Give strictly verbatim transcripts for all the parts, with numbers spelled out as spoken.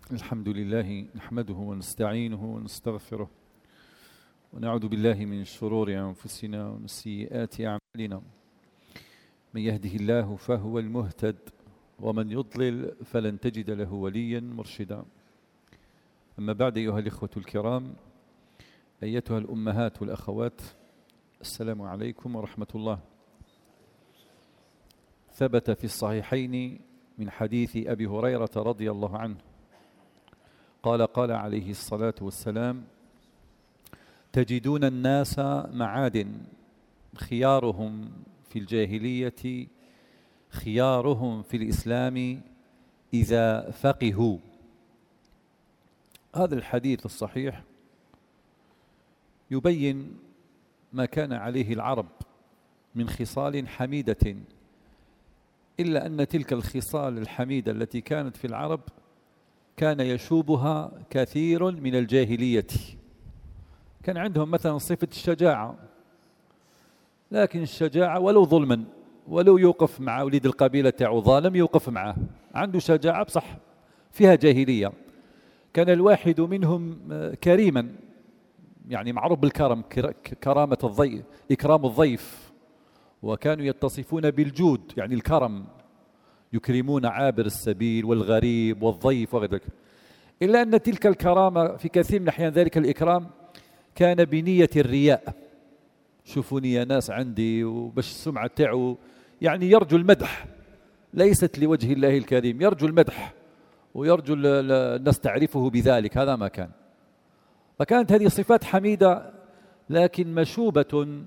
الحمد لله نحمده ونستعينه ونستغفره ونعوذ بالله من شرور أنفسنا ومن سيئات أعمالنا. من يهده الله فهو المهتد ومن يضلل فلن تجد له وليا مرشدا. أما بعد، أيها الإخوة الكرام، أيتها الأمهات والأخوات، السلام عليكم ورحمة الله. ثبت في الصحيحين من حديث أبي هريرة رضي الله عنه قال قال عليه الصلاة والسلام: تجدون الناس معادن، خيارهم في الجاهلية خيارهم في الإسلام إذا فقهوا. هذا الحديث الصحيح يبين ما كان عليه العرب من خصال حميدة، إلا أن تلك الخصال الحميدة التي كانت في العرب كان يشوبها كثير من الجاهلية. كان عندهم مثلا صفة الشجاعة، لكن الشجاعة ولو ظلما، ولو يوقف مع وليد القبيلة تاعو ظالم يوقف معه، عنده شجاعة بصح فيها جاهلية. كان الواحد منهم كريما، يعني معروف بالكرم، كرامة الضيف، إكرام الضيف، وكانوا يتصفون بالجود يعني الكرم، يكرمون عابر السبيل والغريب والضيف وغير ذلك. إلا أن تلك الكرامة في كثير من الأحيان ذلك الإكرام كان بنية الرياء. شوفوني يا ناس عندي، وباش السمعة تاعو يعني يرجو المدح، ليست لوجه الله الكريم، يرجو المدح ويرجو الناس تعرفه بذلك. هذا ما كان. فكانت هذه صفات حميدة لكن مشوبة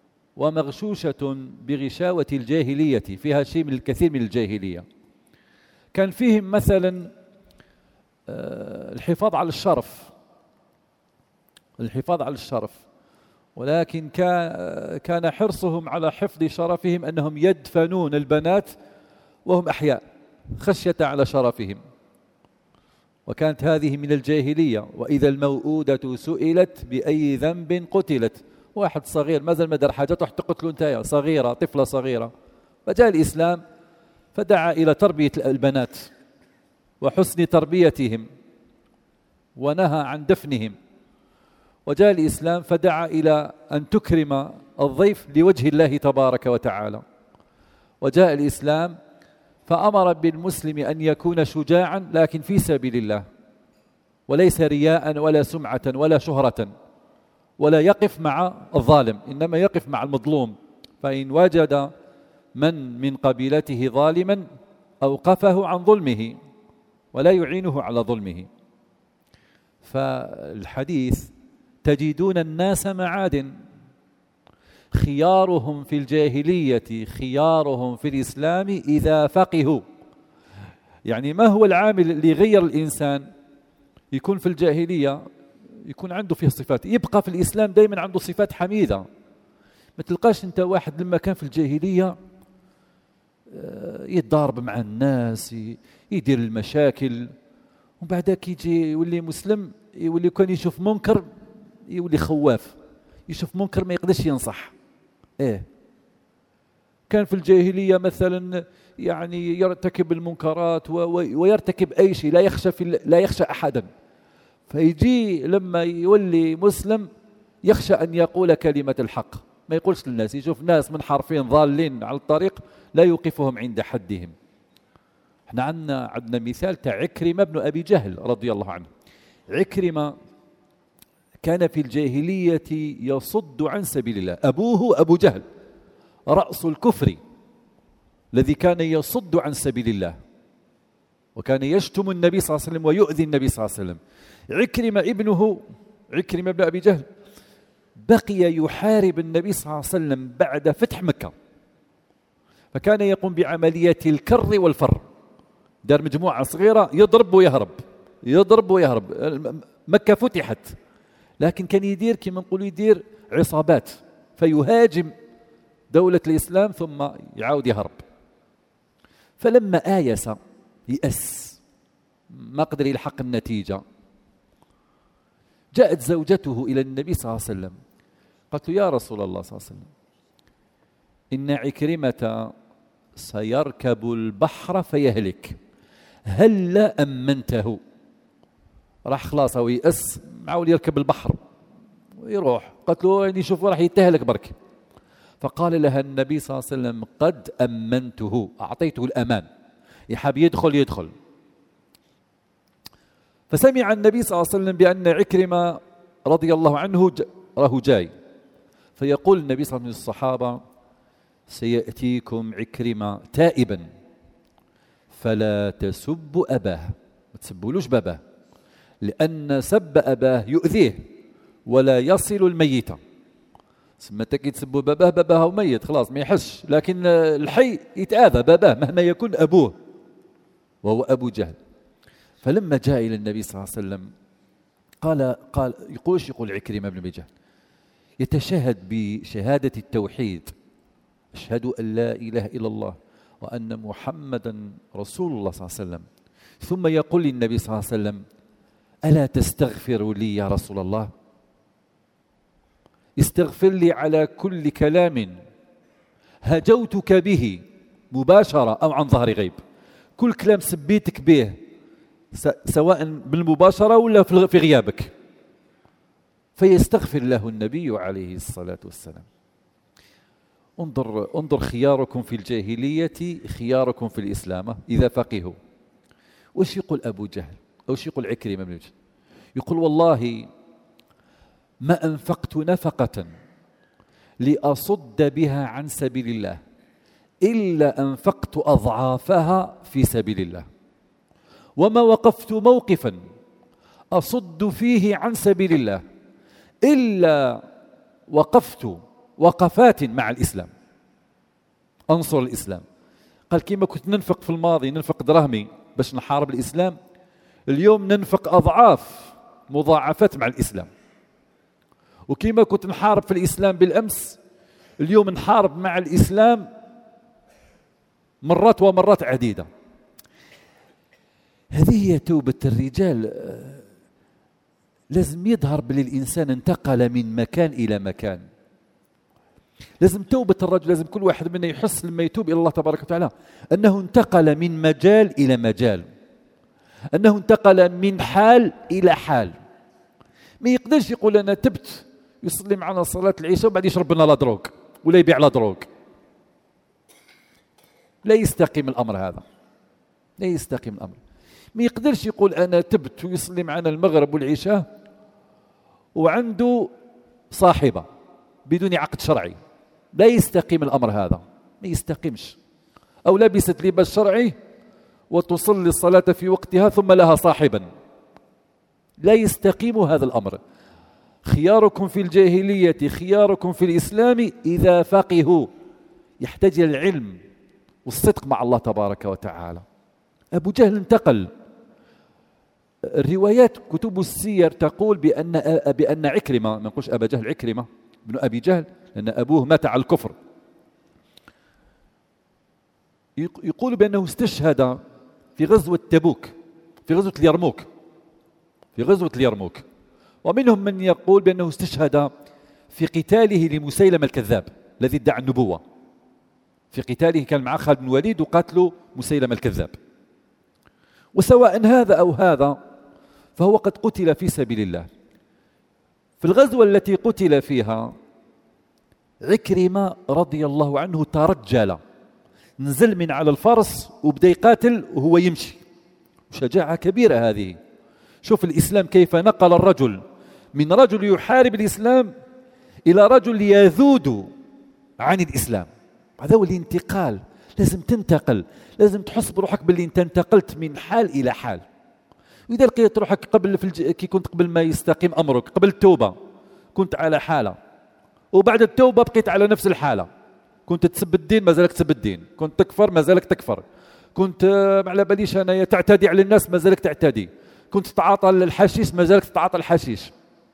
ومغشوشة بغشاوة الجاهلية، فيها شيء من الكثير من الجاهلية. كان فيهم مثلا الحفاظ على الشرف، الحفاظ على الشرف، ولكن كان حرصهم على حفظ شرفهم أنهم يدفنون البنات وهم أحياء خشية على شرفهم. وكانت هذه من الجاهلية. وإذا الموءودة سئلت بأي ذنب قتلت، واحد صغير ما زال ما دار حاجة تروح تقتله انت، صغيرة، طفلة صغيرة. فجاء الإسلام فدعا إلى تربية البنات وحسن تربيتهم ونهى عن دفنهم. وجاء الإسلام فدعا إلى أن تكرم الضيف لوجه الله تبارك وتعالى. وجاء الإسلام فأمر بالمسلم أن يكون شجاعا لكن في سبيل الله، وليس رياء ولا سمعة ولا شهرة، ولا يقف مع الظالم، إنما يقف مع المظلوم. فإن وجد من من قبيلته ظالما أوقفه عن ظلمه ولا يعينه على ظلمه. فالحديث تجدون الناس معادن، خيارهم في الجاهلية خيارهم في الإسلام إذا فقهوا. يعني ما هو العامل اللي يغير الإنسان؟ يكون في الجاهلية يكون عنده فيه صفات، يبقى في الإسلام دايما عنده صفات حميدة. ما تلقاش انت واحد لما كان في الجاهلية يتضارب مع الناس، يدير المشاكل، وبعدك يجي يولي مسلم، يولي كان يشوف منكر يولي خواف، يشوف منكر ما يقدرش ينصح. ايه كان في الجاهلية مثلا يعني يرتكب المنكرات ويرتكب أي شيء، لا يخشى في لا يخشى أحدا. فيجي لما يولي مسلم يخشى أن يقول كلمة الحق، ما يقولش للناس، يشوف ناس منحرفين ضالين على الطريق لا يوقفهم عند حدهم. احنا عندنا عندنا مثال تاع عكرمة بن أبي جهل رضي الله عنه. عكرمة كان في الجاهلية يصد عن سبيل الله، أبوه أبو جهل رأس الكفر الذي كان يصد عن سبيل الله، وكان يشتم النبي صلى الله عليه وسلم ويؤذي النبي صلى الله عليه وسلم. عكرمة ابنه عكرمة بن أبي جهل بقي يحارب النبي صلى الله عليه وسلم بعد فتح مكة، فكان يقوم بعملية الكر والفر. دار مجموعة صغيرة يضرب ويهرب، يضرب ويهرب. مكة فتحت، لكن كان يدير كما نقول يدير عصابات، فيهاجم دولة الإسلام ثم يعاود يهرب. فلما آيس يأس ما قدر يلحق النتيجة، جاءت زوجته إلى النبي صلى الله عليه وسلم قالت له: يا رسول الله صلى الله عليه وسلم، إن عكرمة سيركب البحر فيهلك، هل لا أمنته؟ راح خلاص هو يأس، معاول يركب البحر ويروح. قالت له يعني شوف راح يتهلك برك. فقال لها النبي صلى الله عليه وسلم قد أمنته، أعطيته الأمان، يحب يدخل يدخل. فسمع النبي صلى الله عليه وسلم بأن عكرمة رضي الله عنه راه جاي، فيقول النبي صلى الله عليه وسلم للصحابة سيأتيكم عكرمة تائبا فلا تسبوا أباه، ما تسبولوش باباه، لأن سب أباه يؤذيه ولا يصل الميت. متى كي تسبوا باباه، باباه ميت خلاص ما يحسش، لكن الحي يتآذى باباه مهما يكون أبوه وهو أبو جهل. فلما جاء إلى النبي صلى الله عليه وسلم قال قال يقولش يقول عكرمة بن أبي جهل يتشهد بشهادة التوحيد، أشهد أن لا إله إلا الله وأن محمدا رسول الله صلى الله عليه وسلم، ثم يقول للنبي صلى الله عليه وسلم ألا تستغفر لي يا رسول الله؟ استغفر لي على كل كلام هجوتك به مباشرة أو عن ظهر غيب، كل كلام سبيتك به سواء بالمباشرة ولا في غيابك. فيستغفر له النبي عليه الصلاة والسلام. انظر انظر خياركم في الجاهلية خياركم في الإسلام إذا فقهوا. وش يقول أبو جهل أو وش يقول عكرمة بن جهل؟ يقول والله ما أنفقت نفقة لأصد بها عن سبيل الله إلا أنفقت أضعافها في سبيل الله، وما وقفت موقفا أصد فيه عن سبيل الله إلا وقفت وقفات مع الإسلام أنصر الإسلام. قال كيما كنت ننفق في الماضي ننفق دراهمي باش نحارب الإسلام، اليوم ننفق أضعاف مضاعفات مع الإسلام. وكيما كنت نحارب في الإسلام بالأمس، اليوم نحارب مع الإسلام مرات ومرات عديدة. هذه هي توبة الرجال. لازم يظهر بلي الإنسان انتقل من مكان إلى مكان. لازم توبة الرجل، لازم كل واحد منا يحس لما يتوب إلى الله تبارك وتعالى أنه انتقل من مجال إلى مجال، أنه انتقل من حال إلى حال. ما يقدرش يقول أنا تبت يصلي معنا صلاة العشاء وبعد يشرب لنا لا دروغ ولا يبيع لا دروغ. لا يستقيم الأمر هذا، لا يستقيم الأمر. ما يقدرش يقول أنا تبت ويصلي معنا المغرب والعشاء وعنده صاحبة بدون عقد شرعي. لا يستقيم الأمر هذا، ما يستقيمش. أو لبست لباس شرعي وتصلي الصلاة في وقتها ثم لها صاحبا، لا يستقيم هذا الأمر. خياركم في الجاهلية خياركم في الإسلام إذا فقهوا. يحتاج إلى العلم والصدق مع الله تبارك وتعالى. أبو جهل انتقل. الروايات كتب السير تقول بأن بأن عكرمة، ما نقولش أبا جهل، عكرمة بن أبي جهل لأن أبوه مات على الكفر، يقول بأنه استشهد في غزوة تبوك، في غزوة اليرموك، في غزوة اليرموك. ومنهم من يقول بأنه استشهد في قتاله لمسيلمة الكذاب الذي ادعى النبوة. في قتاله كان معه خالد بن الوليد وقاتلوا مسيلمة الكذاب. وسواء هذا أو هذا فهو قد قتل في سبيل الله. في الغزوة التي قتل فيها عكرمة رضي الله عنه ترجل، نزل من على الفرس وبدأ يقاتل وهو يمشي. شجاعة كبيرة هذه. شوف الإسلام كيف نقل الرجل من رجل يحارب الإسلام إلى رجل يذود عن الإسلام. هذا هو الانتقال. لازم تنتقل، لازم تحس بروحك باللي انت انتقلت من حال إلى حال. وإذا لقيت روحك قبل في الج... كي كنت قبل ما يستقيم أمرك، قبل التوبة كنت على حالة، وبعد التوبة بقيت على نفس الحالة. كنت تسب الدين ما زالك تسب الدين، كنت تكفر ما زالك تكفر، كنت ما على باليش أنا تعتدي على الناس ما زالك تعتدي، كنت تتعاطى الحشيش ما زالك تتعاطى الحشيش.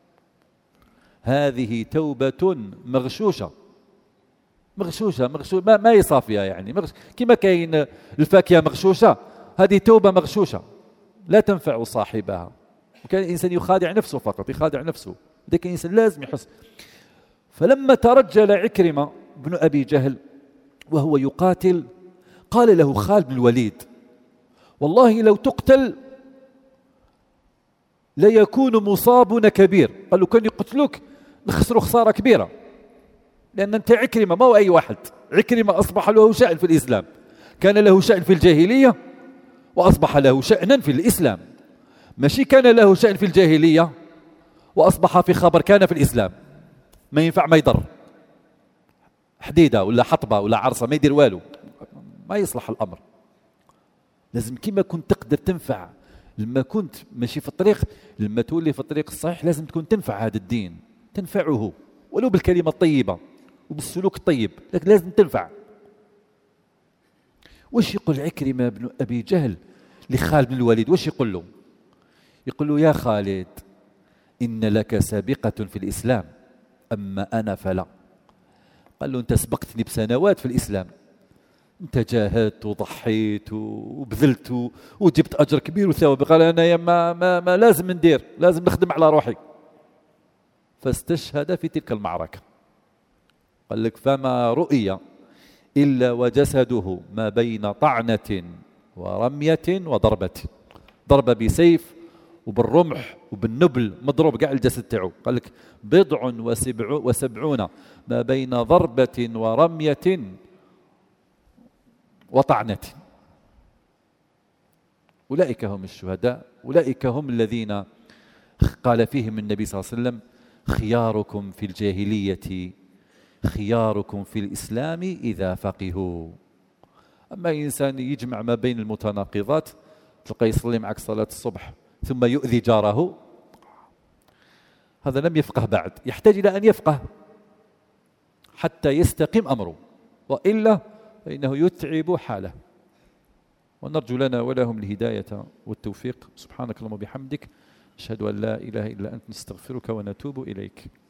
هذه توبة مغشوشة مغشوشة مغشوشة ما, ما هي صافية يعني. مغش... كما كاين الفاكهة مغشوشة، هذه توبة مغشوشة لا تنفع صاحبها. وكان الإنسان يخادع نفسه فقط، يخادع نفسه. لكن الإنسان لازم يحس. فلما ترجل عكرمة بن أبي جهل وهو يقاتل قال له خالد بن الوليد والله لو تقتل لا يكون مصابنا كبير. قال له كان يقتلوك نخسروا خسارة كبيرة، لأن أنت عكرمة ما هو أي واحد. عكرمة أصبح له شأن في الإسلام، كان له شأن في الجاهلية وأصبح له شأنا في الإسلام. ماشي كان له شأن في الجاهلية وأصبح في خبر كان في الإسلام. ما ينفع ما يضر، حديدة ولا حطبة ولا عرصة ما يدير والو، ما يصلح الأمر. لازم كما كنت تقدر تنفع لما كنت ماشي في الطريق، لما تولي في الطريق الصحيح لازم تكون تنفع هذا الدين، تنفعه ولو بالكلمة الطيبة وبالسلوك الطيب، لكن لازم تنفع. واش يقول عكرمة بن أبي جهل لخالد بن الوليد؟ واش يقول له؟ يقول له: يا خالد، إن لك سابقة في الإسلام، أما أنا فلا. قال له: أنت سبقتني بسنوات في الإسلام، أنت جاهدت وضحيت وبذلت وجبت أجر كبير وثواب. قال: أنا ما, ما, ما لازم ندير، لازم نخدم على روحي. فاستشهد في تلك المعركة. قال لك: فما رؤي إلا وجسده ما بين طعنة ورمية وضربة، ضربة بسيف وبالرمح وبالنبل، مضروب قاع الجسد تاعو. قال لك: بضع وسبع وسبعون ما بين ضربة ورمية وطعنة. أولئك هم الشهداء، أولئك هم الذين قال فيهم النبي صلى الله عليه وسلم: خياركم في الجاهلية خياركم في الإسلام إذا فقهوا. أما إنسان يجمع ما بين المتناقضات، تلقى يصلي معك صلاة الصبح ثم يؤذي جاره، هذا لم يفقه بعد، يحتاج إلى أن يفقه حتى يستقيم أمره، وإلا فإنه يتعب حاله. ونرجو لنا ولهم الهداية والتوفيق. سبحانك اللهم وبحمدك، أشهد أن لا إله إلا أنت، نستغفرك ونتوب إليك.